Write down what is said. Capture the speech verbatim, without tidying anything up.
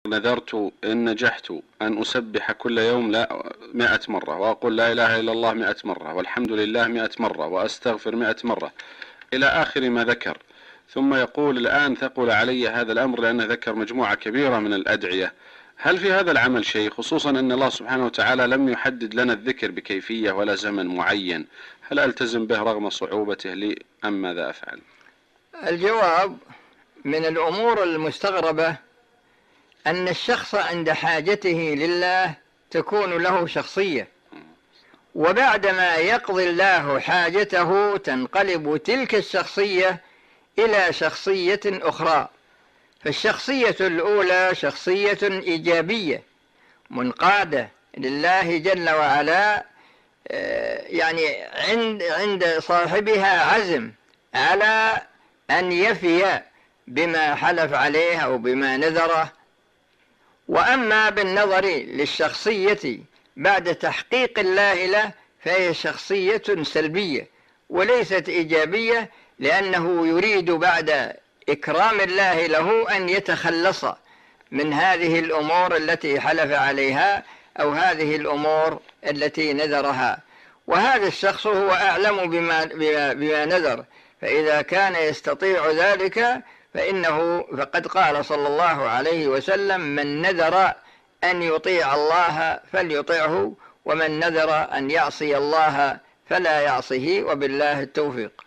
نذرت إن نجحت أن أسبح كل يوم لا مئة مرة، وأقول لا إله إلا الله مئة مرة، والحمد لله مئة مرة، وأستغفر مئة مرة، إلى آخر ما ذكر. ثم يقول الآن ثقل علي هذا الأمر لأنه ذكر مجموعة كبيرة من الأدعية. هل في هذا العمل شيء، خصوصا أن الله سبحانه وتعالى لم يحدد لنا الذكر بكيفية ولا زمن معين؟ هل ألتزم به رغم صعوبته لي أم ماذا أفعل؟ الجواب: من الأمور المستغربة أن الشخص عند حاجته لله تكون له شخصية، وبعدما يقضي الله حاجته تنقلب تلك الشخصية إلى شخصية أخرى. فالشخصية الأولى شخصية إيجابية منقادة لله جل وعلا، يعني عند عند صاحبها عزم على أن يفي بما حلف عليه أو بما نذره. وأما بالنظر للشخصية بعد تحقيق الله له فهي شخصية سلبية وليست إيجابية، لأنه يريد بعد إكرام الله له أن يتخلص من هذه الأمور التي حلف عليها أو هذه الأمور التي نذرها. وهذا الشخص هو أعلم بما, بما, بما نذر، فإذا كان يستطيع ذلك فإنه فقد قال صلى الله عليه وسلم: من نذر أن يطيع الله فليطعه، ومن نذر أن يعصي الله فلا يعصه، وبالله التوفيق.